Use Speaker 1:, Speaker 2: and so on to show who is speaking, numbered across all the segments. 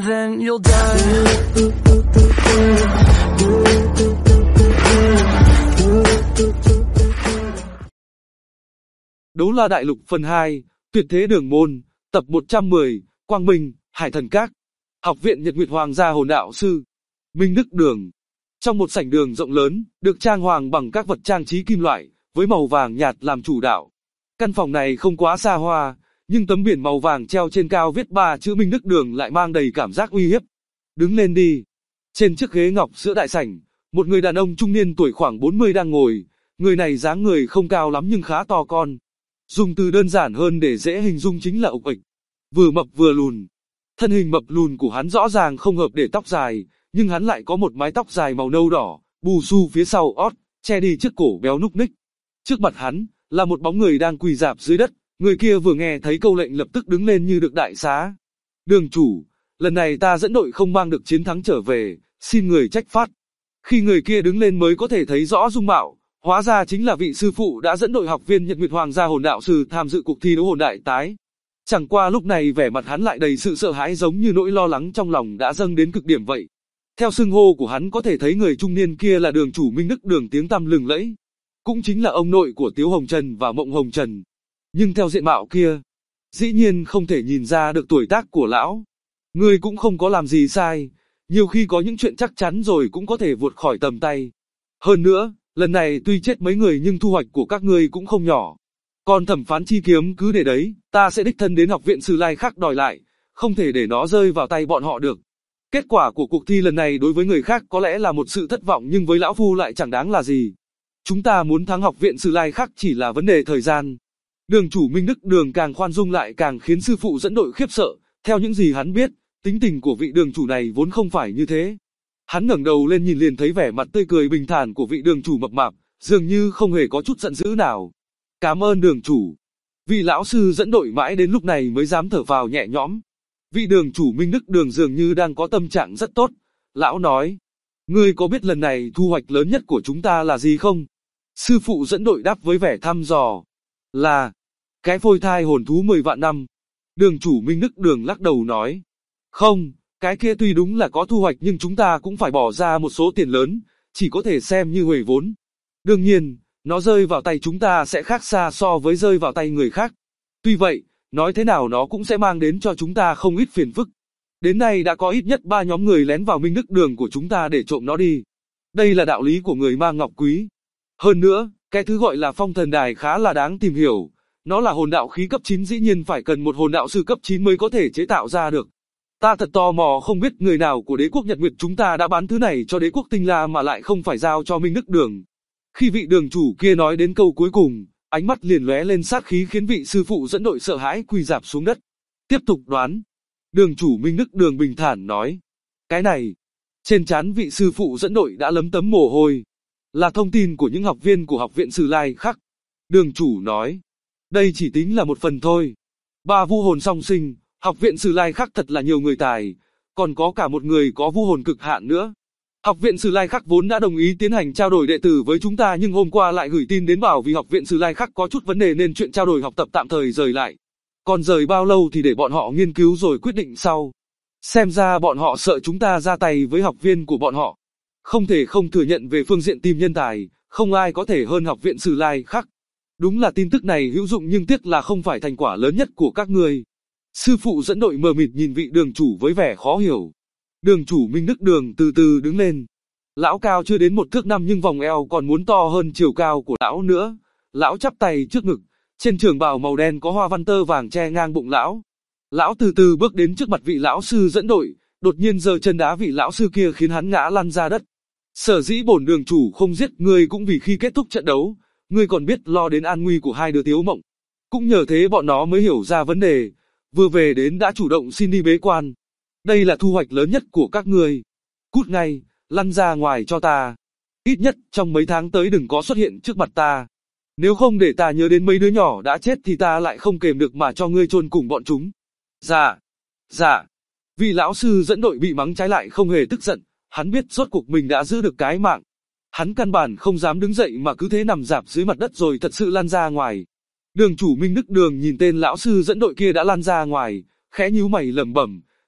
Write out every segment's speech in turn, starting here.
Speaker 1: and then you'll die.
Speaker 2: Đấu La Đại Lục phần 2, Tuyệt Thế Đường Môn, tập 110, Quang Minh, Hải Thần Các. Học viện Nhật Nguyệt Hoàng gia Hồn Đạo Sư, Minh Đức Đường. Trong một sảnh đường rộng lớn, được trang hoàng bằng các vật trang trí kim loại, với màu vàng nhạt làm chủ đạo. Căn phòng này không quá xa hoa, nhưng tấm biển màu vàng treo trên cao viết 3 chữ Minh Đức Đường lại mang đầy cảm giác uy hiếp. Đứng lên đi. Trên chiếc ghế ngọc giữa đại sảnh, một người đàn ông trung niên tuổi khoảng 40 đang ngồi. Người này dáng người không cao lắm nhưng khá to con. Dùng từ đơn giản hơn để dễ hình dung chính là ục ịch. Vừa mập vừa lùn. Thân hình mập lùn của hắn rõ ràng không hợp để tóc dài, nhưng hắn lại có một mái tóc dài màu nâu đỏ, bù xù phía sau ót, che đi chiếc cổ béo núc ních. Trước mặt hắn, là một bóng người đang quỳ rạp dưới đất. Người kia vừa nghe thấy câu lệnh lập tức đứng lên như được đại xá. Đường chủ, lần này ta dẫn đội không mang được chiến thắng trở về, xin người trách phạt. Khi người kia đứng lên mới có thể thấy rõ dung mạo, hóa ra chính là vị sư phụ đã dẫn đội học viên Nhật Nguyệt Hoàng gia Hồn Đạo Sư tham dự cuộc thi đấu hồn đại tái. Chẳng qua lúc này vẻ mặt hắn lại đầy sự sợ hãi giống như nỗi lo lắng trong lòng đã dâng đến cực điểm vậy. Theo xưng hô của hắn có thể thấy người trung niên kia là đường chủ Minh Đức Đường tiếng tăm lừng lẫy. Cũng chính là ông nội của Tiếu Hồng Trần và Mộng Hồng Trần. Nhưng theo diện mạo kia, dĩ nhiên không thể nhìn ra được tuổi tác của lão. Ngươi cũng không có làm gì sai, nhiều khi có những chuyện chắc chắn rồi cũng có thể vụt khỏi tầm tay. Hơn nữa, lần này tuy chết mấy người nhưng thu hoạch của các ngươi cũng không nhỏ. Còn thẩm phán chi kiếm cứ để đấy, ta sẽ đích thân đến học viện Sử Lai Khắc đòi lại, không thể để nó rơi vào tay bọn họ được. Kết quả của cuộc thi lần này đối với người khác có lẽ là một sự thất vọng nhưng với lão phu lại chẳng đáng là gì. Chúng ta muốn thắng học viện Sử Lai Khắc chỉ là vấn đề thời gian. Đường chủ Minh Đức Đường càng khoan dung lại càng khiến sư phụ dẫn đội khiếp sợ, theo những gì hắn biết, tính tình của vị đường chủ này vốn không phải như thế. Hắn ngẩng đầu lên nhìn liền thấy vẻ mặt tươi cười bình thản của vị đường chủ mập mạp, dường như không hề có chút giận dữ nào. Cảm ơn đường chủ. Vị lão sư dẫn đội mãi đến lúc này mới dám thở vào nhẹ nhõm. Vị đường chủ Minh Đức Đường dường như đang có tâm trạng rất tốt. Lão nói, ngươi có biết lần này thu hoạch lớn nhất của chúng ta là gì không? Sư phụ dẫn đội đáp với vẻ thăm dò. Là cái phôi thai hồn thú 10 vạn năm. Đường chủ Minh Đức Đường lắc đầu nói. Không, cái kia tuy đúng là có thu hoạch nhưng chúng ta cũng phải bỏ ra một số tiền lớn, chỉ có thể xem như huề vốn. Đương nhiên, nó rơi vào tay chúng ta sẽ khác xa so với rơi vào tay người khác. Tuy vậy, nói thế nào nó cũng sẽ mang đến cho chúng ta không ít phiền phức. Đến nay đã có ít nhất 3 nhóm người lén vào Minh Đức Đường của chúng ta để trộm nó đi. Đây là đạo lý của người mang ngọc quý. Hơn nữa, cái thứ gọi là phong thần đài khá là đáng tìm hiểu. Nó là hồn đạo khí cấp 9 dĩ nhiên phải cần một hồn đạo sư cấp 9 mới có thể chế tạo ra được. Ta thật tò mò không biết người nào của đế quốc Nhật Nguyệt chúng ta đã bán thứ này cho đế quốc Tinh La mà lại không phải giao cho Minh Đức Đường. Khi vị đường chủ kia nói đến câu cuối cùng, ánh mắt liền lóe lên sát khí khiến vị sư phụ dẫn đội sợ hãi quỳ rạp xuống đất. Tiếp tục đoán. Đường chủ Minh Đức Đường bình thản nói. Cái này, trên trán vị sư phụ dẫn đội đã lấm tấm mồ hôi. Là thông tin của những học viên của học viện Sử Lai Khắc. Đường chủ nói. Đây chỉ tính là một phần thôi. 3 vu hồn song sinh, học viện Sử Lai Khắc thật là nhiều người tài, còn có cả một người có vu hồn cực hạn nữa. Học viện Sử Lai Khắc vốn đã đồng ý tiến hành trao đổi đệ tử với chúng ta nhưng hôm qua lại gửi tin đến bảo vì học viện Sử Lai Khắc có chút vấn đề nên chuyện trao đổi học tập tạm thời rời lại. Còn rời bao lâu thì để bọn họ nghiên cứu rồi quyết định sau. Xem ra bọn họ sợ chúng ta ra tay với học viên của bọn họ. Không thể không thừa nhận về phương diện tìm nhân tài, không ai có thể hơn học viện Sử Lai Khắc. Đúng là tin tức này hữu dụng nhưng tiếc là không phải thành quả lớn nhất của các ngươi. Sư phụ dẫn đội mờ mịt nhìn vị đường chủ với vẻ khó hiểu. Đường chủ Minh Đức Đường từ từ đứng lên. Lão cao chưa đến 1 thước 5 nhưng vòng eo còn muốn to hơn chiều cao của lão nữa. Lão chắp tay trước ngực, trên trường bào màu đen có hoa văn tơ vàng che ngang bụng lão. Lão từ từ bước đến trước mặt vị lão sư dẫn đội, đột nhiên giơ chân đá vị lão sư kia khiến hắn ngã lăn ra đất. Sở dĩ bổn đường chủ không giết ngươi cũng vì khi kết thúc trận đấu, ngươi còn biết lo đến an nguy của 2 đứa Tiếu Mộng. Cũng nhờ thế bọn nó mới hiểu ra vấn đề, vừa về đến đã chủ động xin đi bế quan. Đây là thu hoạch lớn nhất của các ngươi. Cút ngay, lăn ra ngoài cho ta. Ít nhất trong mấy tháng tới đừng có xuất hiện trước mặt ta. Nếu không để ta nhớ đến mấy đứa nhỏ đã chết thì ta lại không kềm được mà cho ngươi chôn cùng bọn chúng. Dạ, dạ. Vị lão sư dẫn đội bị mắng trái lại không hề tức giận, hắn biết rốt cuộc mình đã giữ được cái mạng. Hắn căn bản không dám đứng dậy mà cứ thế nằm rạp dưới mặt đất rồi thật sự lăn ra ngoài. Đường chủ Minh Đức Đường nhìn tên lão sư dẫn đội kia đã lăn ra ngoài, khẽ nhíu mày lẩm bẩm,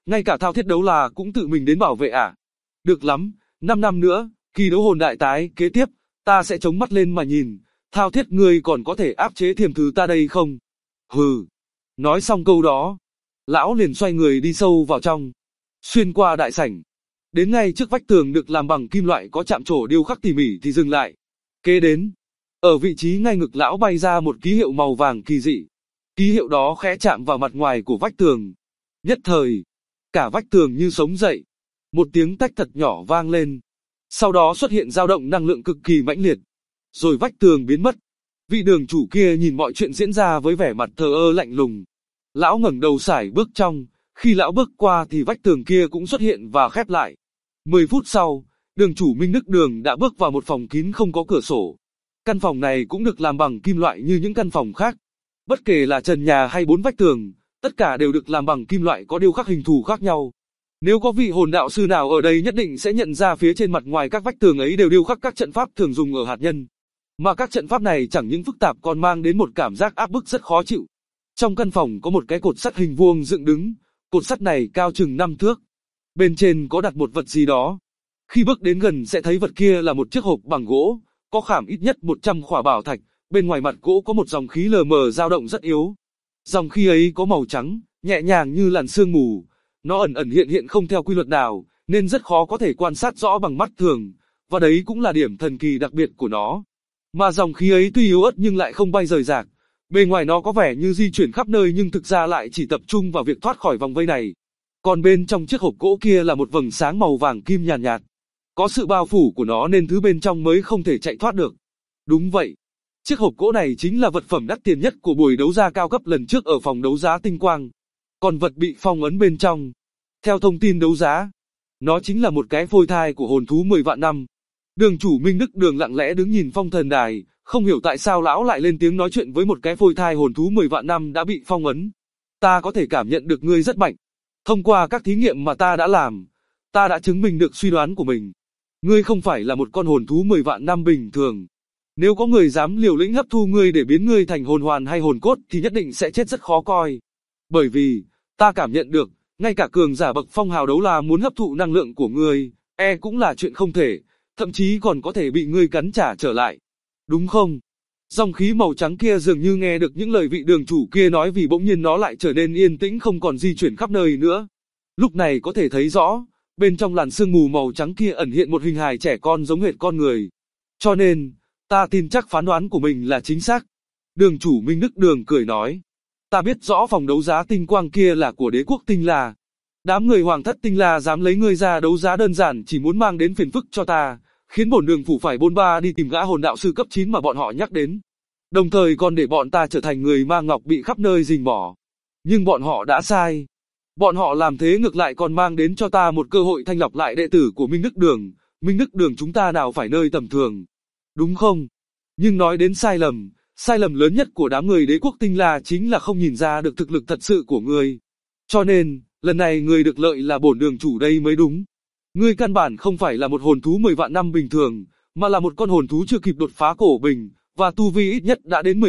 Speaker 2: ngay cả thao thiết đấu là cũng tự mình đến bảo vệ à? Được lắm, 5 năm nữa, kỳ đấu hồn đại tái kế tiếp, ta sẽ chống mắt lên mà nhìn, thao thiết ngươi còn có thể áp chế thiềm thứ ta đây không? Hừ. Nói xong câu đó, lão liền xoay người đi sâu vào trong, xuyên qua đại sảnh. Đến ngay trước vách tường được làm bằng kim loại có chạm trổ điêu khắc tỉ mỉ thì dừng lại. Kế đến, ở vị trí ngay ngực lão bay ra một ký hiệu màu vàng kỳ dị. Ký hiệu đó khẽ chạm vào mặt ngoài của vách tường. Nhất thời, cả vách tường như sống dậy. Một tiếng tách thật nhỏ vang lên. Sau đó xuất hiện dao động năng lượng cực kỳ mãnh liệt. Rồi vách tường biến mất. Vị đường chủ kia nhìn mọi chuyện diễn ra với vẻ mặt thờ ơ lạnh lùng. Lão ngẩng đầu sải bước trong. Khi lão bước qua thì vách tường kia cũng xuất hiện và khép lại. 10 phút sau, đường chủ Minh Đức Đường đã bước vào một phòng kín không có cửa sổ. Căn phòng này cũng được làm bằng kim loại như những căn phòng khác. Bất kể là trần nhà hay 4 vách tường, tất cả đều được làm bằng kim loại có điêu khắc hình thù khác nhau. Nếu có vị hồn đạo sư nào ở đây nhất định sẽ nhận ra phía trên mặt ngoài các vách tường ấy đều điêu khắc các trận pháp thường dùng ở hạt nhân. Mà các trận pháp này chẳng những phức tạp còn mang đến một cảm giác áp bức rất khó chịu. Trong căn phòng có một cái cột sắt hình vuông dựng đứng, cột sắt này cao chừng 5 thước. Bên trên có đặt một vật gì đó. Khi bước đến gần sẽ thấy vật kia là một chiếc hộp bằng gỗ, có khảm ít nhất 100 khỏa bảo thạch, bên ngoài mặt gỗ có một dòng khí lờ mờ dao động rất yếu. Dòng khí ấy có màu trắng, nhẹ nhàng như làn sương mù, nó ẩn ẩn hiện hiện không theo quy luật nào, nên rất khó có thể quan sát rõ bằng mắt thường, và đấy cũng là điểm thần kỳ đặc biệt của nó. Mà dòng khí ấy tuy yếu ớt nhưng lại không bay rời rạc, bề ngoài nó có vẻ như di chuyển khắp nơi nhưng thực ra lại chỉ tập trung vào việc thoát khỏi vòng vây này. Còn bên trong chiếc hộp gỗ kia là một vầng sáng màu vàng kim nhàn nhạt. Có sự bao phủ của nó nên thứ bên trong mới không thể chạy thoát được. Đúng vậy. Chiếc hộp gỗ này chính là vật phẩm đắt tiền nhất của buổi đấu giá cao cấp lần trước ở phòng đấu giá Tinh Quang. Còn vật bị phong ấn bên trong, theo thông tin đấu giá, nó chính là một cái phôi thai của hồn thú 10 vạn năm. Đường chủ Minh Đức Đường lặng lẽ đứng nhìn phong thần đài, không hiểu tại sao lão lại lên tiếng nói chuyện với một cái phôi thai hồn thú 10 vạn năm đã bị phong ấn. Ta có thể cảm nhận được ngươi rất mạnh. Thông qua các thí nghiệm mà ta đã làm, ta đã chứng minh được suy đoán của mình. Ngươi không phải là một con hồn thú 10 vạn năm bình thường. Nếu có người dám liều lĩnh hấp thu ngươi để biến ngươi thành hồn hoàn hay hồn cốt thì nhất định sẽ chết rất khó coi. Bởi vì, ta cảm nhận được, ngay cả cường giả bậc phong hào đấu la muốn hấp thụ năng lượng của ngươi, cũng là chuyện không thể, thậm chí còn có thể bị ngươi cắn trả trở lại. Đúng không? Dòng khí màu trắng kia dường như nghe được những lời vị đường chủ kia nói vì bỗng nhiên nó lại trở nên yên tĩnh không còn di chuyển khắp nơi nữa. Lúc này có thể thấy rõ, bên trong làn sương mù màu trắng kia ẩn hiện một hình hài trẻ con giống hệt con người. Cho nên, ta tin chắc phán đoán của mình là chính xác. Đường chủ Minh Đức Đường cười nói. Ta biết rõ phòng đấu giá Tinh Quang kia là của đế quốc Tinh La. Đám người hoàng thất Tinh La dám lấy ngươi ra đấu giá đơn giản chỉ muốn mang đến phiền phức cho ta, khiến bổn đường phủ phải bôn ba đi tìm gã hồn đạo sư cấp 9 mà bọn họ nhắc đến. Đồng thời còn để bọn ta trở thành người mang ngọc bị khắp nơi rình mỏ. Nhưng bọn họ đã sai. Bọn họ làm thế ngược lại còn mang đến cho ta một cơ hội thanh lọc lại đệ tử của Minh Đức Đường. Minh Đức Đường chúng ta nào phải nơi tầm thường. Đúng không? Nhưng nói đến sai lầm lớn nhất của đám người đế quốc Tinh La chính là không nhìn ra được thực lực thật sự của ngươi. Cho nên, lần này ngươi được lợi là bổn đường chủ đây mới đúng. Ngươi căn bản không phải là một hồn thú 10 vạn năm bình thường, mà là một con hồn thú chưa kịp đột phá cổ bình, và tu vi ít nhất đã đến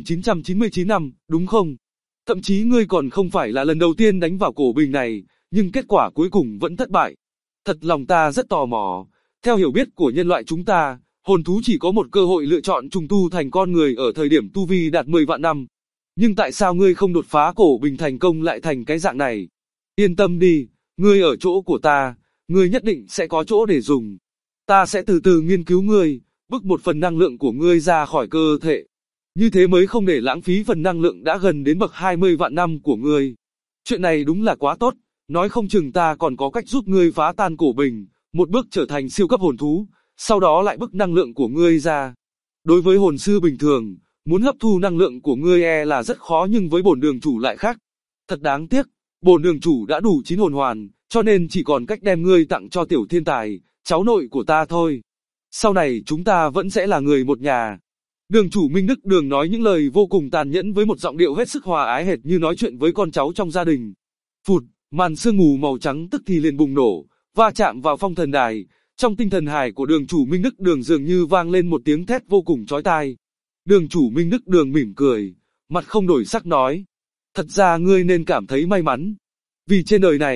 Speaker 2: 19.999 năm, đúng không? Thậm chí ngươi còn không phải là lần đầu tiên đánh vào cổ bình này, nhưng kết quả cuối cùng vẫn thất bại. Thật lòng ta rất tò mò, theo hiểu biết của nhân loại chúng ta, hồn thú chỉ có một cơ hội lựa chọn trùng tu thành con người ở thời điểm tu vi đạt 10 vạn năm. Nhưng tại sao ngươi không đột phá cổ bình thành công lại thành cái dạng này? Yên tâm đi, ngươi ở chỗ của ta, ngươi nhất định sẽ có chỗ để dùng. Ta sẽ từ từ nghiên cứu ngươi, bức một phần năng lượng của ngươi ra khỏi cơ thể. Như thế mới không để lãng phí phần năng lượng đã gần đến bậc 20 vạn năm của ngươi. Chuyện này đúng là quá tốt, nói không chừng ta còn có cách giúp ngươi phá tan cổ bình, một bước trở thành siêu cấp hồn thú, sau đó lại bức năng lượng của ngươi ra. Đối với hồn sư bình thường, muốn hấp thu năng lượng của ngươi là rất khó nhưng với bổn đường chủ lại khác. Thật đáng tiếc, bổn đường chủ đã đủ 9 hồn hoàn, cho nên chỉ còn cách đem ngươi tặng cho tiểu thiên tài, cháu nội của ta thôi. Sau này chúng ta vẫn sẽ là người một nhà. Đường chủ Minh Đức Đường nói những lời vô cùng tàn nhẫn với một giọng điệu hết sức hòa ái hệt như nói chuyện với con cháu trong gia đình. Phụt, màn sương mù màu trắng tức thì liền bùng nổ, va chạm vào phong thần đài. Trong tinh thần hải của đường chủ Minh Đức Đường dường như vang lên một tiếng thét vô cùng chói tai. Đường chủ Minh Đức Đường mỉm cười, mặt không đổi sắc nói. Thật ra ngươi nên cảm thấy may mắn. Vì trên đời này,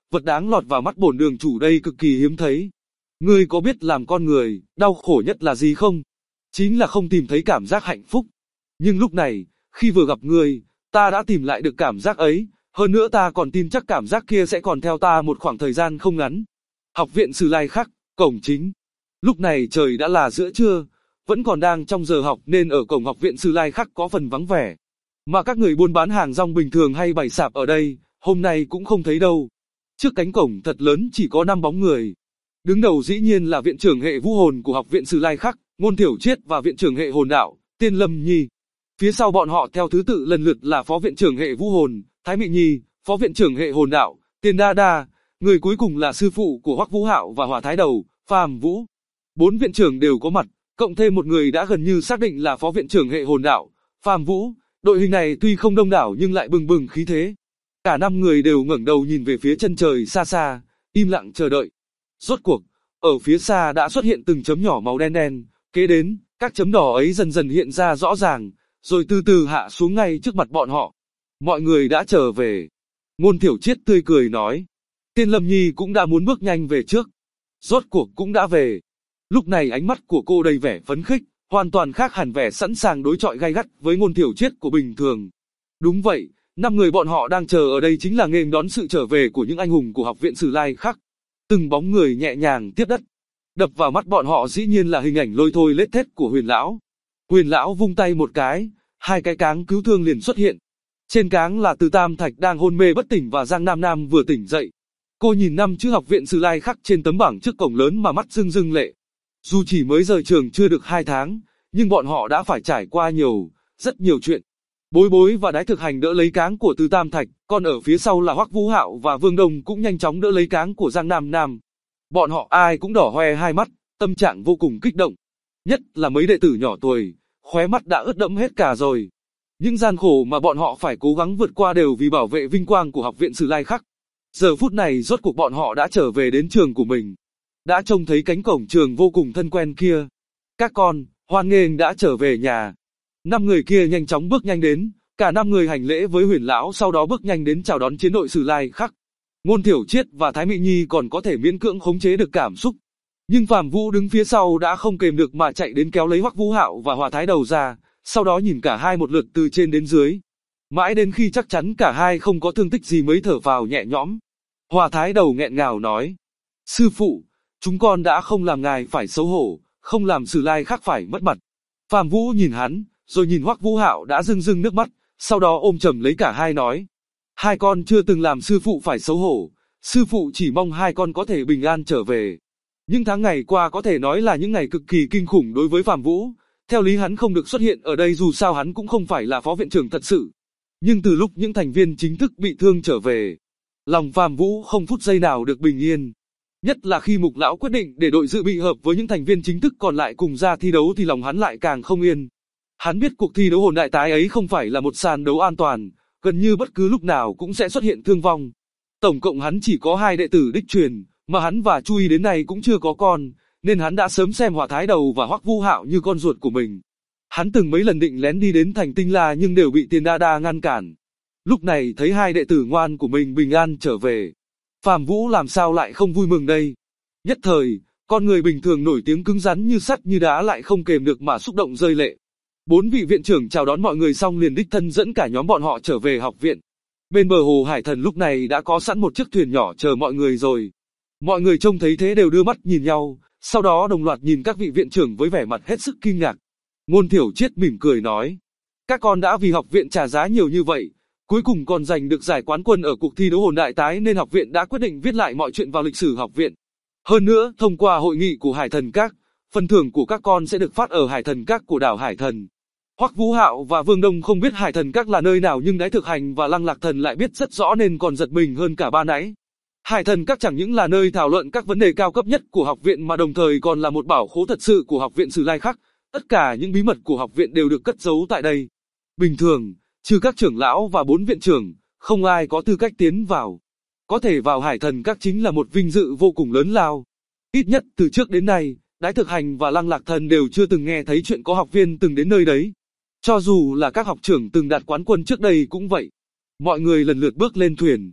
Speaker 2: vật đáng lọt vào mắt bổn đường chủ đây cực kỳ hiếm thấy. Ngươi có biết làm con người, đau khổ nhất là gì không? Chính là không tìm thấy cảm giác hạnh phúc. Nhưng lúc này, khi vừa gặp ngươi, ta đã tìm lại được cảm giác ấy, hơn nữa ta còn tin chắc cảm giác kia sẽ còn theo ta một khoảng thời gian không ngắn. Học viện Sử Lai Khắc, cổng chính. Lúc này trời đã là giữa trưa, vẫn còn đang trong giờ học nên ở cổng học viện Sử Lai Khắc có phần vắng vẻ. Mà các người buôn bán hàng rong bình thường hay bày sạp ở đây, hôm nay cũng không thấy đâu. Trước cánh cổng thật lớn chỉ có 5 bóng người. Đứng đầu dĩ nhiên là viện trưởng hệ vũ hồn của học viện Sử Lai Khắc, Ngôn Thiểu Triết và viện trưởng hệ hồn đạo, Tiên Lâm Nhi. Phía sau bọn họ theo thứ tự lần lượt là phó viện trưởng hệ vũ hồn, Thái Mị Nhi, phó viện trưởng hệ hồn đạo, Tiên Đa Đa, người cuối cùng là sư phụ của Hoắc Vũ Hạo và Hỏa Thái Đầu, Phàm Vũ. 4 viện trưởng đều có mặt, cộng thêm một người đã gần như xác định là phó viện trưởng hệ hồn đạo, Phàm Vũ. Đội hình này tuy không đông đảo nhưng lại bừng bừng khí thế. Cả 5 người đều ngẩng đầu nhìn về phía chân trời xa xa, im lặng chờ đợi. Rốt cuộc, ở phía xa đã xuất hiện từng chấm nhỏ màu đen đen, kế đến, các chấm đỏ ấy dần dần hiện ra rõ ràng, rồi từ từ hạ xuống ngay trước mặt bọn họ. Mọi người đã trở về. Ngôn Thiểu Triết tươi cười nói. Tiên Lâm Nhi cũng đã muốn bước nhanh về trước. Rốt cuộc cũng đã về. Lúc này ánh mắt của cô đầy vẻ phấn khích, hoàn toàn khác hẳn vẻ sẵn sàng đối chọi gay gắt với Ngôn Thiểu Triết của bình thường. Đúng vậy, 5 người bọn họ đang chờ ở đây chính là nghênh đón sự trở về của những anh hùng của học viện Sử Lai Khắc. Từng bóng người nhẹ nhàng tiếp đất. Đập vào mắt bọn họ dĩ nhiên là hình ảnh lôi thôi lết thết của Huyền Lão. Huyền Lão vung tay một cái, 2 cái cáng cứu thương liền xuất hiện. Trên cáng là Từ Tam Thạch đang hôn mê bất tỉnh và Giang Nam Nam vừa tỉnh dậy. Cô nhìn 5 chữ học viện Sử Lai Khắc trên tấm bảng trước cổng lớn mà mắt rưng rưng lệ. Dù chỉ mới rời trường chưa được 2 tháng, nhưng bọn họ đã phải trải qua rất nhiều chuyện. Bối Bối và Đái Thực Hành đỡ lấy cáng của Từ Tam Thạch, còn ở phía sau là Hoắc Vũ Hạo và Vương Đông cũng nhanh chóng đỡ lấy cáng của Giang Nam Nam. Bọn họ ai cũng đỏ hoe hai mắt, tâm trạng vô cùng kích động. Nhất là mấy đệ tử nhỏ tuổi, khóe mắt đã ướt đẫm hết cả rồi. Những gian khổ mà bọn họ phải cố gắng vượt qua đều vì bảo vệ vinh quang của học viện Sử Lai Khắc. Giờ phút này rốt cuộc bọn họ đã trở về đến trường của mình. Đã trông thấy cánh cổng trường vô cùng thân quen kia. Các con, hoan nghênh đã trở về nhà. 5 người kia nhanh chóng bước nhanh đến, cả 5 người hành lễ với Huyền Lão sau đó bước nhanh đến chào đón chiến đội Sử Lai Khắc. Ngôn Thiểu Triết và Thái Mị Nhi còn có thể miễn cưỡng khống chế được cảm xúc. Nhưng Phàm Vũ đứng phía sau đã không kềm được mà chạy đến kéo lấy Hoắc Vũ Hạo và Hỏa Thái Đầu ra, sau đó nhìn cả hai một lượt từ trên đến dưới. Mãi đến khi chắc chắn cả hai không có thương tích gì mới thở phào nhẹ nhõm. Hỏa Thái Đầu nghẹn ngào nói: Sư phụ, chúng con đã không làm ngài phải xấu hổ, không làm Sử Lai Khắc phải mất mặt. Phàm Vũ nhìn hắn, rồi nhìn Hoắc Vũ Hạo đã rưng rưng nước mắt, sau đó ôm chầm lấy cả hai nói: Hai con chưa từng làm sư phụ phải xấu hổ, sư phụ chỉ mong hai con có thể bình an trở về. Những tháng ngày qua có thể nói là những ngày cực kỳ kinh khủng đối với Phàm Vũ. Theo lý hắn không được xuất hiện ở đây dù sao hắn cũng không phải là phó viện trưởng thật sự. Nhưng từ lúc những thành viên chính thức bị thương trở về, lòng Phàm Vũ không phút giây nào được bình yên. Nhất là khi Mục Lão quyết định để đội dự bị hợp với những thành viên chính thức còn lại cùng ra thi đấu thì lòng hắn lại càng không yên. Hắn biết cuộc thi đấu hồn đại tái ấy không phải là một sàn đấu an toàn, gần như bất cứ lúc nào cũng sẽ xuất hiện thương vong. Tổng cộng hắn chỉ có 2 đệ tử đích truyền, mà hắn và Chu Y đến nay cũng chưa có con, nên hắn đã sớm xem Hỏa Thái Đầu và Hoắc Vũ Hạo như con ruột của mình. Hắn từng mấy lần định lén đi đến thành Tinh La nhưng đều bị Tiền Đa Đa ngăn cản. Lúc này thấy 2 đệ tử ngoan của mình bình an trở về, Phàm Vũ làm sao lại không vui mừng đây. Nhất thời, con người bình thường nổi tiếng cứng rắn như sắt như đá lại không kềm được mà xúc động rơi lệ. 4 vị viện trưởng chào đón mọi người xong liền đích thân dẫn cả nhóm bọn họ trở về học viện. Bên bờ hồ Hải Thần lúc này đã có sẵn một chiếc thuyền nhỏ chờ mọi người rồi. Mọi người trông thấy thế đều đưa mắt nhìn nhau, sau đó đồng loạt nhìn các vị viện trưởng với vẻ mặt hết sức kinh ngạc. Ngôn Thiểu Triết mỉm cười nói: Các con đã vì học viện trả giá nhiều như vậy, cuối cùng còn giành được giải quán quân ở cuộc thi đấu hồn đại tái nên học viện đã quyết định viết lại mọi chuyện vào lịch sử học viện. Hơn nữa, thông qua hội nghị của Hải Thần Các, phần thưởng của các con sẽ được phát ở Hải Thần Các của đảo Hải Thần. Hoắc Vũ Hạo và Vương Đông không biết Hải Thần Các là nơi nào nhưng Đái Thực Hành và Lăng Lạc Thần lại biết rất rõ nên còn giật mình hơn cả ba nãy. Hải Thần Các chẳng những là nơi thảo luận các vấn đề cao cấp nhất của học viện mà đồng thời còn là một bảo khố thật sự của học viện Sử Lai Khắc. Tất cả những bí mật của học viện đều được cất giấu tại đây. Bình thường, trừ các trưởng lão và 4 viện trưởng, không ai có tư cách tiến vào. Có thể vào Hải Thần Các chính là một vinh dự vô cùng lớn lao. Ít nhất từ trước đến nay, Đái Thực Hành và Lăng Lạc Thần đều chưa từng nghe thấy chuyện có học viên từng đến nơi đấy. Cho dù là các học trưởng từng đạt quán quân trước đây cũng vậy. Mọi người lần lượt bước lên thuyền.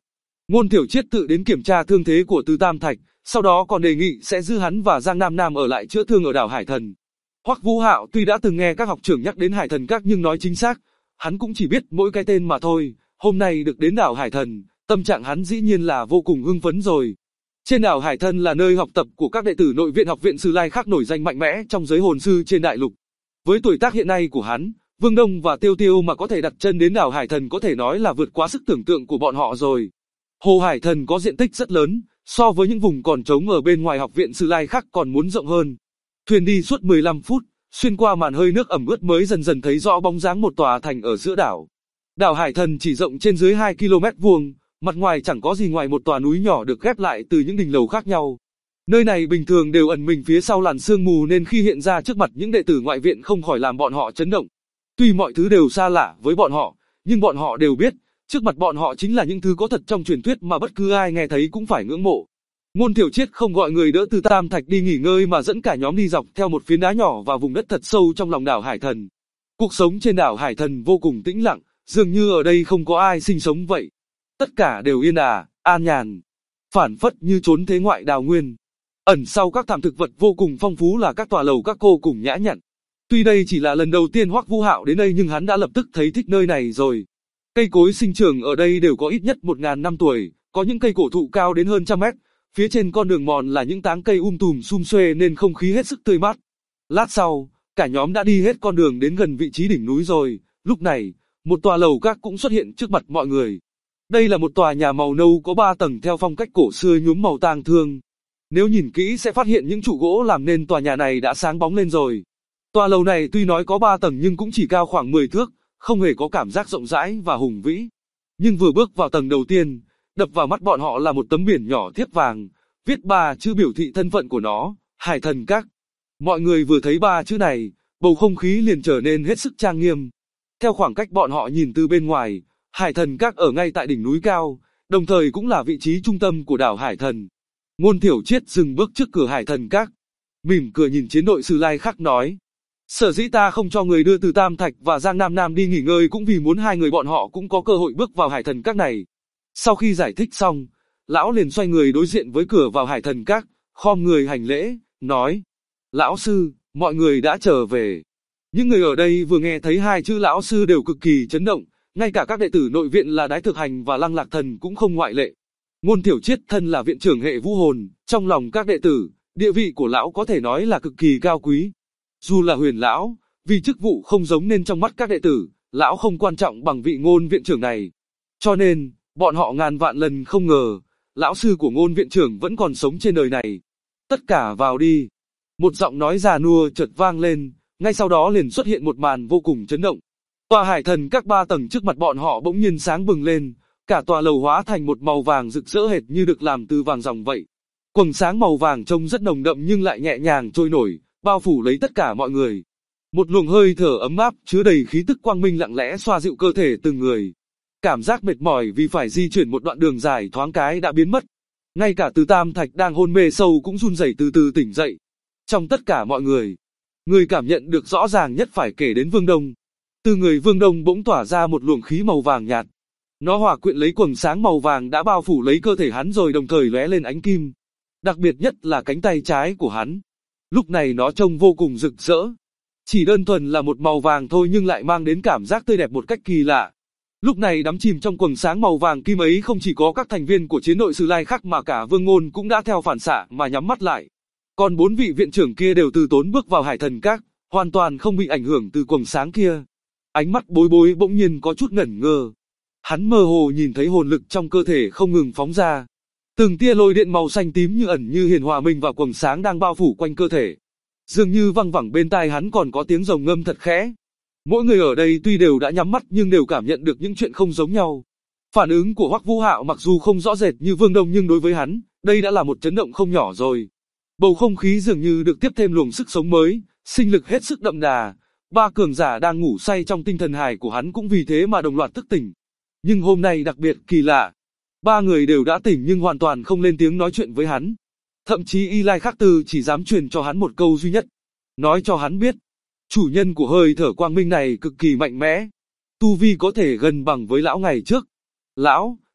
Speaker 2: Ngôn Thiểu Triết tự đến kiểm tra thương thế của Từ Tam Thạch, sau đó còn đề nghị sẽ giữ hắn và Giang Nam Nam ở lại chữa thương ở đảo Hải Thần. Hoắc Vũ Hạo tuy đã từng nghe các học trưởng nhắc đến Hải Thần Các nhưng nói chính xác, hắn cũng chỉ biết mỗi cái tên mà thôi. Hôm nay được đến đảo Hải Thần, tâm trạng hắn dĩ nhiên là vô cùng hưng phấn rồi. Trên đảo Hải Thần là nơi học tập của các đệ tử nội viện Học viện Sử Lai Khắc nổi danh mạnh mẽ trong giới hồn sư trên đại lục. Với tuổi tác hiện nay của hắn, Vương Đông và Tiêu Tiêu mà có thể đặt chân đến đảo Hải Thần có thể nói là vượt quá sức tưởng tượng của bọn họ rồi. Hồ Hải Thần có diện tích rất lớn, so với những vùng còn trống ở bên ngoài Học viện Sử Lai Khắc còn muốn rộng hơn. Thuyền đi suốt 15 phút, xuyên qua màn hơi nước ẩm ướt mới dần dần thấy rõ bóng dáng một tòa thành ở giữa đảo. Đảo Hải Thần chỉ rộng trên dưới 2 km vuông, mặt ngoài chẳng có gì ngoài một tòa núi nhỏ được ghép lại từ những đỉnh lầu khác nhau. Nơi này bình thường đều ẩn mình phía sau làn sương mù nên khi hiện ra trước mặt những đệ tử ngoại viện không khỏi làm bọn họ chấn động. Tuy mọi thứ đều xa lạ với bọn họ, nhưng bọn họ đều biết, trước mặt bọn họ chính là những thứ có thật trong truyền thuyết mà bất cứ ai nghe thấy cũng phải ngưỡng mộ. Ngôn Thiểu Triết không gọi người đỡ Từ Tam Thạch đi nghỉ ngơi mà dẫn cả nhóm đi dọc theo một phiến đá nhỏ vào vùng đất thật sâu trong lòng đảo Hải Thần. Cuộc sống trên đảo Hải Thần vô cùng tĩnh lặng, dường như ở đây không có ai sinh sống vậy. Tất cả đều yên ả, an nhàn, phảng phất như trốn thế ngoại đào nguyên. Ẩn sau các thảm thực vật vô cùng phong phú là các tòa lầu các cô cùng nhã nhặn. Tuy đây chỉ là lần đầu tiên Hoắc Vũ Hạo đến đây nhưng hắn đã lập tức thấy thích nơi này rồi. Cây cối sinh trưởng ở đây đều có ít nhất 1000 năm tuổi, có những cây cổ thụ cao đến hơn 100 mét. Phía trên con đường mòn là những táng cây tùm sum xuê nên không khí hết sức tươi mát. Lát sau, cả nhóm đã đi hết con đường đến gần vị trí đỉnh núi rồi. Lúc này, một tòa lầu các cũng xuất hiện trước mặt mọi người. Đây là một tòa nhà màu nâu có 3 tầng theo phong cách cổ xưa nhuốm màu tang thương. Nếu nhìn kỹ sẽ phát hiện những trụ gỗ làm nên tòa nhà này đã sáng bóng lên rồi. Tòa lầu này tuy nói có 3 tầng nhưng cũng chỉ cao khoảng 10 thước, không hề có cảm giác rộng rãi và hùng vĩ. Nhưng vừa bước vào tầng đầu tiên, đập vào mắt bọn họ là một tấm biển nhỏ thiếp vàng, viết 3 chữ biểu thị thân phận của nó, Hải Thần Các. Mọi người vừa thấy 3 chữ này, bầu không khí liền trở nên hết sức trang nghiêm. Theo khoảng cách bọn họ nhìn từ bên ngoài, Hải Thần Các ở ngay tại đỉnh núi cao, đồng thời cũng là vị trí trung tâm của đảo Hải Thần. Ngôn Thiểu Triết dừng bước trước cửa Hải Thần Các, mỉm cười nhìn chiến đội Sử Lai Khắc nói: sở dĩ ta không cho người đưa Từ Tam Thạch và Giang Nam Nam đi nghỉ ngơi cũng vì muốn hai người bọn họ cũng có cơ hội bước vào Hải Thần Các này. Sau khi giải thích xong, lão liền xoay người đối diện với cửa vào Hải Thần Các, khom người hành lễ, nói: lão sư, mọi người đã trở về. Những người ở đây vừa nghe thấy 2 chữ lão sư đều cực kỳ chấn động, ngay cả các đệ tử nội viện là Đái Thực Hành và Lăng Lạc Thần cũng không ngoại lệ. Ngôn Thiểu Triết thân là viện trưởng hệ vũ hồn, trong lòng các đệ tử, địa vị của lão có thể nói là cực kỳ cao quý. Dù là huyền lão, vì chức vụ không giống nên trong mắt các đệ tử, lão không quan trọng bằng vị Ngôn viện trưởng này. Cho nên, bọn họ ngàn vạn lần không ngờ, lão sư của Ngôn viện trưởng vẫn còn sống trên đời này. Tất cả vào đi. Một giọng nói già nua chợt vang lên, ngay sau đó liền xuất hiện một màn vô cùng chấn động. Tòa Hải Thần Các 3 tầng trước mặt bọn họ bỗng nhiên sáng bừng lên, cả tòa lầu hóa thành một màu vàng rực rỡ hệt như được làm từ vàng ròng vậy. Quầng sáng màu vàng trông rất nồng đậm nhưng lại nhẹ nhàng trôi nổi, bao phủ lấy tất cả mọi người. Một luồng hơi thở ấm áp chứa đầy khí tức quang minh lặng lẽ xoa dịu cơ thể từng người. Cảm giác mệt mỏi vì phải di chuyển một đoạn đường dài thoáng cái đã biến mất. Ngay cả Từ Tam Thạch đang hôn mê sâu cũng run rẩy từ từ tỉnh dậy. Trong tất cả mọi người, người cảm nhận được rõ ràng nhất phải kể đến Vương Đông. Từ người Vương Đông bỗng tỏa ra một luồng khí màu vàng nhạt. Nó hòa quyện lấy quầng sáng màu vàng đã bao phủ lấy cơ thể hắn rồi đồng thời lóe lên ánh kim. Đặc biệt nhất là cánh tay trái của hắn. Lúc này nó trông vô cùng rực rỡ. Chỉ đơn thuần là một màu vàng thôi nhưng lại mang đến cảm giác tươi đẹp một cách kỳ lạ. Lúc này đắm chìm trong quầng sáng màu vàng kim ấy không chỉ có các thành viên của chiến đội Sử Lai Khắc mà cả Vương Ngôn cũng đã theo phản xạ mà nhắm mắt lại. Còn 4 vị viện trưởng kia đều từ tốn bước vào Hải Thần Các, hoàn toàn không bị ảnh hưởng từ quầng sáng kia. Ánh mắt Bối Bối bỗng nhiên có chút ngẩn ngơ. Hắn mơ hồ nhìn thấy hồn lực trong cơ thể không ngừng phóng ra. Từng tia lôi điện màu xanh tím như ẩn như hiền hòa mình vào quầng sáng đang bao phủ quanh cơ thể. Dường như văng vẳng bên tai hắn còn có tiếng rồng ngâm thật khẽ. Mỗi người ở đây tuy đều đã nhắm mắt nhưng đều cảm nhận được những chuyện không giống nhau. Phản ứng của Hoắc Vũ Hạo mặc dù không rõ rệt như Vương Đông nhưng đối với hắn, đây đã là một chấn động không nhỏ rồi. Bầu không khí dường như được tiếp thêm luồng sức sống mới, sinh lực hết sức đậm đà. 3 cường giả đang ngủ say trong tinh thần hải của hắn cũng vì thế mà đồng loạt thức tỉnh. Nhưng hôm nay đặc biệt kỳ lạ. 3 người đều đã tỉnh nhưng hoàn toàn không lên tiếng nói chuyện với hắn. Thậm chí Y Lai Khắc Tư chỉ dám truyền cho hắn một câu duy nhất. Nói cho hắn biết, chủ nhân của hơi thở quang minh này cực kỳ mạnh mẽ. Tu vi có thể gần bằng với lão ngày trước. Lão,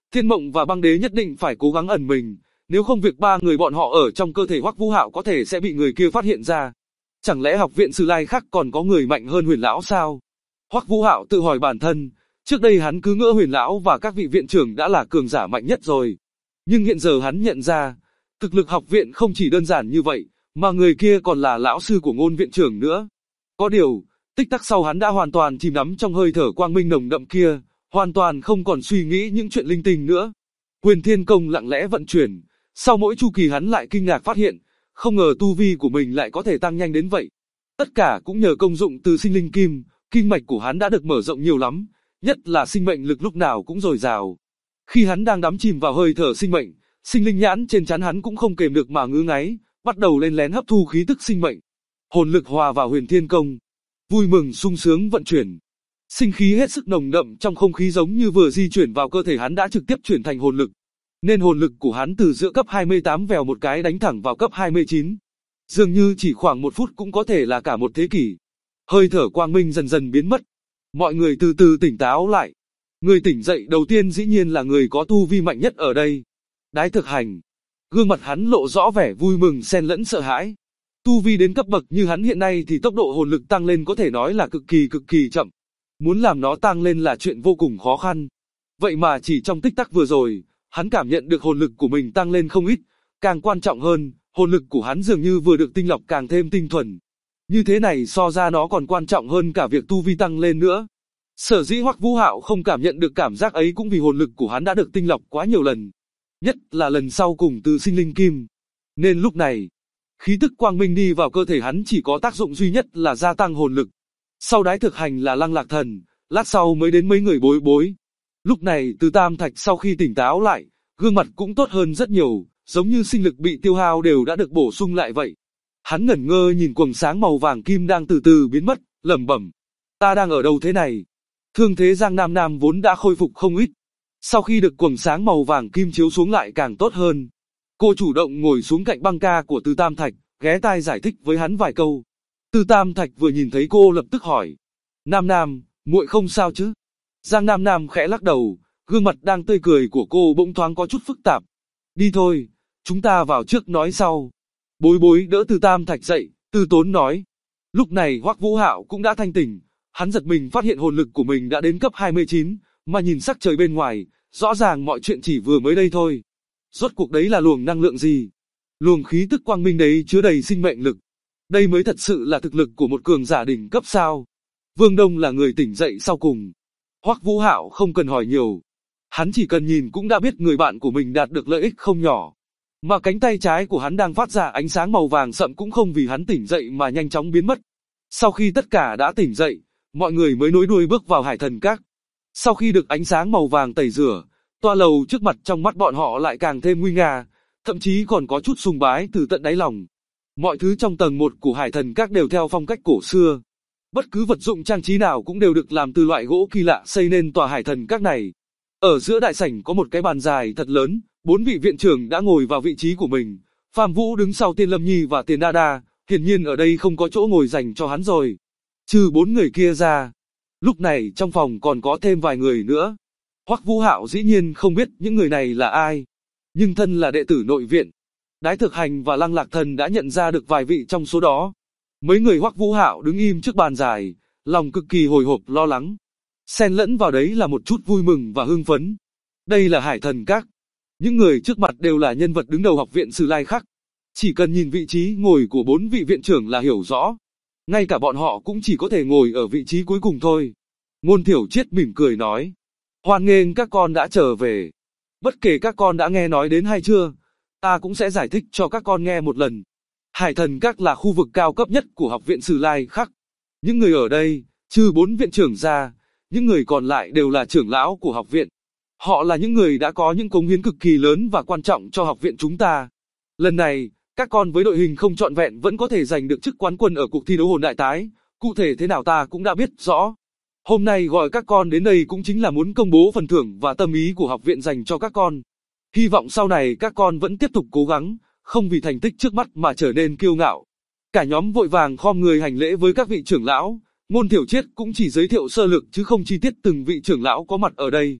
Speaker 2: Thiên Mộng và Băng Đế nhất định phải cố gắng ẩn mình, nếu không việc ba người bọn họ ở trong cơ thể Hoắc Vũ Hạo có thể sẽ bị người kia phát hiện ra. Chẳng lẽ học viện Sử Lai khác còn có người mạnh hơn Huyền lão sao? Hoắc Vũ Hạo tự hỏi bản thân, trước đây hắn cứ ngỡ Huyền lão và các vị viện trưởng đã là cường giả mạnh nhất rồi. Nhưng hiện giờ hắn nhận ra, thực lực học viện không chỉ đơn giản như vậy, mà người kia còn là lão sư của Ngôn viện trưởng nữa. Có điều, tích tắc sau hắn đã hoàn toàn chìm đắm trong hơi thở quang minh nồng đậm kia, hoàn toàn không còn suy nghĩ những chuyện linh tinh nữa. Huyền Thiên Công lặng lẽ vận chuyển, sau mỗi chu kỳ hắn lại kinh ngạc phát hiện, không ngờ tu vi của mình lại có thể tăng nhanh đến vậy. Tất cả cũng nhờ công dụng từ sinh linh kim, kinh mạch của hắn đã được mở rộng nhiều lắm, nhất là sinh mệnh lực lúc nào cũng dồi dào. Khi hắn đang đắm chìm vào hơi thở sinh mệnh, sinh linh nhãn trên trán hắn cũng không kềm được mà ngứa ngáy, bắt đầu len lén hấp thu khí tức sinh mệnh. Hồn lực hòa vào Huyền Thiên Công, vui mừng sung sướng vận chuyển. Sinh khí hết sức nồng đậm trong không khí giống như vừa di chuyển vào cơ thể hắn đã trực tiếp chuyển thành hồn lực. Nên hồn lực của hắn từ giữa cấp 28 vèo một cái đánh thẳng vào cấp 29. Dường như chỉ khoảng 1 phút cũng có thể là cả một thế kỷ. Hơi thở quang minh dần dần biến mất. Mọi người từ từ tỉnh táo lại. Người tỉnh dậy đầu tiên dĩ nhiên là người có tu vi mạnh nhất ở đây. Đái Thực Hành. Gương mặt hắn lộ rõ vẻ vui mừng xen lẫn sợ hãi. Tu vi đến cấp bậc như hắn hiện nay thì tốc độ hồn lực tăng lên có thể nói là cực kỳ chậm. Muốn làm nó tăng lên là chuyện vô cùng khó khăn. Vậy mà chỉ trong tích tắc vừa rồi, hắn cảm nhận được hồn lực của mình tăng lên không ít. Càng quan trọng hơn, hồn lực của hắn dường như vừa được tinh lọc càng thêm tinh thuần. Như thế này so ra nó còn quan trọng hơn cả việc tu vi tăng lên nữa. Sở dĩ Hoắc Vũ Hạo không cảm nhận được cảm giác ấy cũng vì hồn lực của hắn đã được tinh lọc quá nhiều lần. Nhất là lần sau cùng từ sinh linh kim. Nên lúc này, khí tức quang minh đi vào cơ thể hắn chỉ có tác dụng duy nhất là gia tăng hồn lực. Sau Đái Thực Hành là Lăng Lạc Thần, lát sau mới đến mấy người Bối Bối. Lúc này Từ Tam Thạch sau khi tỉnh táo lại, gương mặt cũng tốt hơn rất nhiều, giống như sinh lực bị tiêu hao đều đã được bổ sung lại vậy. Hắn ngẩn ngơ nhìn quầng sáng màu vàng kim đang từ từ biến mất, lẩm bẩm: ta đang ở đâu thế này? Thương thế Giang Nam Nam vốn đã khôi phục không ít. Sau khi được quầng sáng màu vàng kim chiếu xuống lại càng tốt hơn. Cô chủ động ngồi xuống cạnh băng ca của Từ Tam Thạch, ghé tai giải thích với hắn vài câu. Từ Tam Thạch vừa nhìn thấy cô lập tức hỏi: Nam Nam, muội không sao chứ? Giang Nam Nam khẽ lắc đầu, gương mặt đang tươi cười của cô bỗng thoáng có chút phức tạp. Đi thôi, chúng ta vào trước nói sau. Bối Bối đỡ Từ Tam Thạch dậy, từ tốn nói. Lúc này Hoắc Vũ Hạo cũng đã thanh tỉnh, hắn giật mình phát hiện hồn lực của mình đã đến cấp 29, mà nhìn sắc trời bên ngoài, rõ ràng mọi chuyện chỉ vừa mới đây thôi. Rốt cuộc đấy là luồng năng lượng gì? Luồng khí tức quang minh đấy chứa đầy sinh mệnh lực. Đây mới thật sự là thực lực của một cường giả đỉnh cấp sao? Vương Đông là người tỉnh dậy sau cùng. Hoắc Vũ Hạo không cần hỏi nhiều. Hắn chỉ cần nhìn cũng đã biết người bạn của mình đạt được lợi ích không nhỏ. Mà cánh tay trái của hắn đang phát ra ánh sáng màu vàng sậm cũng không vì hắn tỉnh dậy mà nhanh chóng biến mất. Sau khi tất cả đã tỉnh dậy, mọi người mới nối đuôi bước vào Hải Thần Các. Sau khi được ánh sáng màu vàng tẩy rửa, tòa lầu trước mặt trong mắt bọn họ lại càng thêm nguy nga, thậm chí còn có chút sùng bái từ tận đáy lòng. Mọi thứ trong tầng 1 của Hải Thần Các đều theo phong cách cổ xưa. Bất cứ vật dụng trang trí nào cũng đều được làm từ loại gỗ kỳ lạ xây nên tòa Hải Thần Các này. Ở giữa đại sảnh có một cái bàn dài thật lớn, 4 vị viện trưởng đã ngồi vào vị trí của mình. Phạm Vũ đứng sau Tiên Lâm Nhi và Tiền Đa Đa, hiển nhiên ở đây không có chỗ ngồi dành cho hắn rồi. Trừ 4 người kia ra, lúc này trong phòng còn có thêm vài người nữa. Hoắc Vũ Hạo dĩ nhiên không biết những người này là ai, nhưng thân là đệ tử nội viện, Đái Thực Hành và Lăng Lạc Thần đã nhận ra được vài vị trong số đó. Mấy người Hoắc Vũ Hạo đứng im trước bàn dài, lòng cực kỳ hồi hộp lo lắng. Xen lẫn vào đấy là một chút vui mừng và hưng phấn. Đây là Hải Thần Các. Những người trước mặt đều là nhân vật đứng đầu học viện Sử Lai Khắc. Chỉ cần nhìn vị trí ngồi của 4 vị viện trưởng là hiểu rõ. Ngay cả bọn họ cũng chỉ có thể ngồi ở vị trí cuối cùng thôi. Ngôn Thiểu Triết mỉm cười nói: hoan nghênh các con đã trở về. Bất kể các con đã nghe nói đến hay chưa, ta cũng sẽ giải thích cho các con nghe một lần. Hải Thần Các là khu vực cao cấp nhất của học viện Sử Lai Khắc. Những người ở đây, trừ 4 viện trưởng ra, những người còn lại đều là trưởng lão của học viện. Họ là những người đã có những cống hiến cực kỳ lớn và quan trọng cho học viện chúng ta. Lần này, các con với đội hình không trọn vẹn vẫn có thể giành được chức quán quân ở cuộc thi đấu hồn đại tái, cụ thể thế nào ta cũng đã biết rõ. Hôm nay gọi các con đến đây cũng chính là muốn công bố phần thưởng và tâm ý của học viện dành cho các con. Hy vọng sau này các con vẫn tiếp tục cố gắng, không vì thành tích trước mắt mà trở nên kiêu ngạo. Cả nhóm vội vàng khom người hành lễ với các vị trưởng lão. Ngôn Thiểu Triết cũng chỉ giới thiệu sơ lược chứ không chi tiết từng vị trưởng lão có mặt ở đây.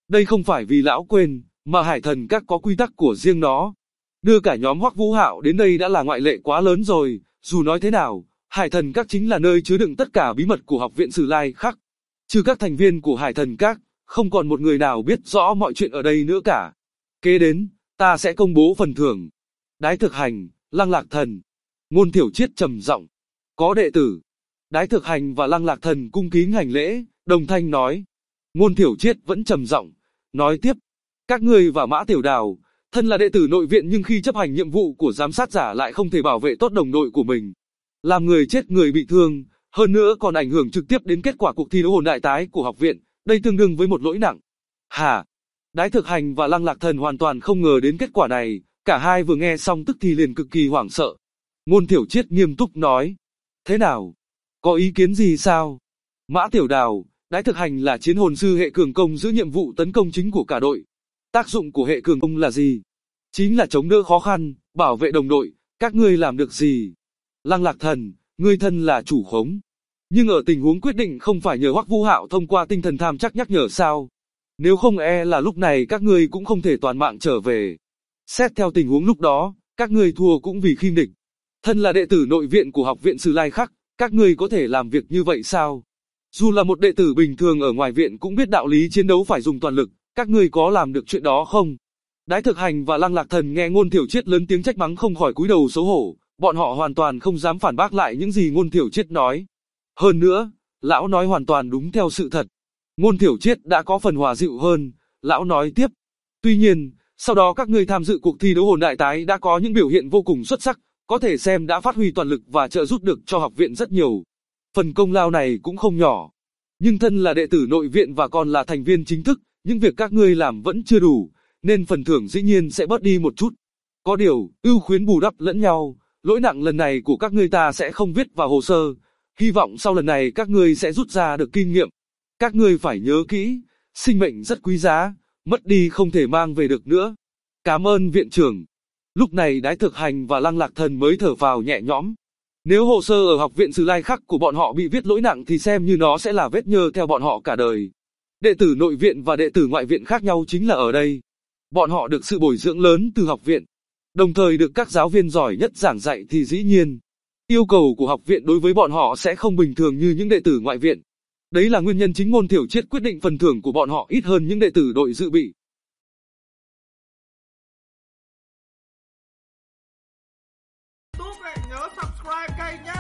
Speaker 2: Đây không phải vì lão quên, mà Hải Thần Các có quy tắc của riêng nó. Đưa cả nhóm Hoắc Vũ Hạo đến đây đã là ngoại lệ quá lớn rồi, dù nói thế nào, Hải Thần Các chính là nơi chứa đựng tất cả bí mật của Học viện Sử Lai Khắc. Trừ các thành viên của Hải Thần Các, không còn một người nào biết rõ mọi chuyện ở đây nữa cả. Kế đến, ta sẽ công bố phần thưởng. Đái Thực Hành, Lăng Lạc Thần. Ngôn Thiểu Triết trầm giọng. Có đệ tử. Đái Thực Hành và Lăng Lạc Thần cung kính hành lễ, đồng thanh nói. Ngôn Thiểu Triết vẫn trầm giọng, nói tiếp. Các ngươi và Mã Tiểu Đào, thân là đệ tử nội viện nhưng khi chấp hành nhiệm vụ của giám sát giả lại không thể bảo vệ tốt đồng đội của mình. Làm người chết người bị thương, hơn nữa còn ảnh hưởng trực tiếp đến kết quả cuộc thi đấu hồn đại tái của học viện, đây tương đương với một lỗi nặng. Hả? Đái Thực Hành và Lăng Lạc Thần hoàn toàn không ngờ đến kết quả này, cả hai vừa nghe xong tức thì liền cực kỳ hoảng sợ. Ngôn Thiểu Triết nghiêm túc nói. Thế nào? Có ý kiến gì sao? Mã Tiểu Đào, Đái Thực Hành là chiến hồn sư hệ cường công giữ nhiệm vụ tấn công chính của cả đội. Tác dụng của hệ cường công là gì? Chính là chống đỡ khó khăn, bảo vệ đồng đội, các ngươi làm được gì? Lăng Lạc Thần, ngươi thân là chủ khống. Nhưng ở tình huống quyết định không phải nhờ Hoắc Vũ Hạo thông qua tinh thần tham chắc nhắc nhở sao? Nếu không là lúc này các ngươi cũng không thể toàn mạng trở về. Xét theo tình huống lúc đó, các ngươi thua cũng vì khinh địch. Thân là đệ tử nội viện của Học viện Sử Lai Khắc, các ngươi có thể làm việc như vậy sao? Dù là một đệ tử bình thường ở ngoài viện cũng biết đạo lý chiến đấu phải dùng toàn lực, các ngươi có làm được chuyện đó không? Đái Thực Hành và Lăng Lạc Thần nghe Ngôn Thiểu Triết lớn tiếng trách mắng không khỏi cúi đầu xấu hổ, bọn họ hoàn toàn không dám phản bác lại những gì Ngôn Thiểu Triết nói. Hơn nữa, lão nói hoàn toàn đúng theo sự thật. Ngôn Thiểu Triết đã có phần hòa dịu hơn, lão nói tiếp. Tuy nhiên, sau đó các ngươi tham dự cuộc thi đấu hồn đại tái đã có những biểu hiện vô cùng xuất sắc, có thể xem đã phát huy toàn lực và trợ giúp được cho học viện rất nhiều. Phần công lao này cũng không nhỏ. Nhưng thân là đệ tử nội viện và còn là thành viên chính thức, những việc các ngươi làm vẫn chưa đủ, nên phần thưởng dĩ nhiên sẽ bớt đi một chút. Có điều, ưu khuyến bù đắp lẫn nhau, lỗi nặng lần này của các ngươi ta sẽ không viết vào hồ sơ. Hy vọng sau lần này các ngươi sẽ rút ra được kinh nghiệm. Các ngươi phải nhớ kỹ, sinh mệnh rất quý giá, mất đi không thể mang về được nữa. Cảm ơn viện trưởng. Lúc này Đái Thực Hành và Lăng Lạc Thần mới thở phào nhẹ nhõm. Nếu hồ sơ ở Học viện Sử Lai Khắc của bọn họ bị viết lỗi nặng thì xem như nó sẽ là vết nhơ theo bọn họ cả đời. Đệ tử nội viện và đệ tử ngoại viện khác nhau chính là ở đây. Bọn họ được sự bồi dưỡng lớn từ học viện, đồng thời được các giáo viên giỏi nhất giảng dạy thì dĩ nhiên, yêu cầu của học viện đối với bọn họ sẽ không bình thường như những đệ tử ngoại viện. Đấy là nguyên nhân chính Ngôn Thiểu Triết quyết định phần thưởng của bọn họ ít hơn những đệ tử đội dự bị.
Speaker 1: Nhớ subscribe kênh nhé.